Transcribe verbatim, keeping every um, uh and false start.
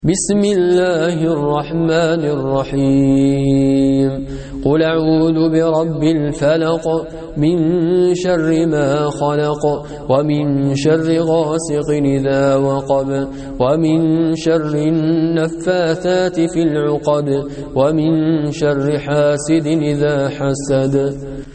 بسم الله الرحمن الرحيم قل أعوذ برب الفلق من شر ما خلق ومن شر غاسق إذا وقب ومن شر النفاثات في العقد ومن شر حاسد إذا حسد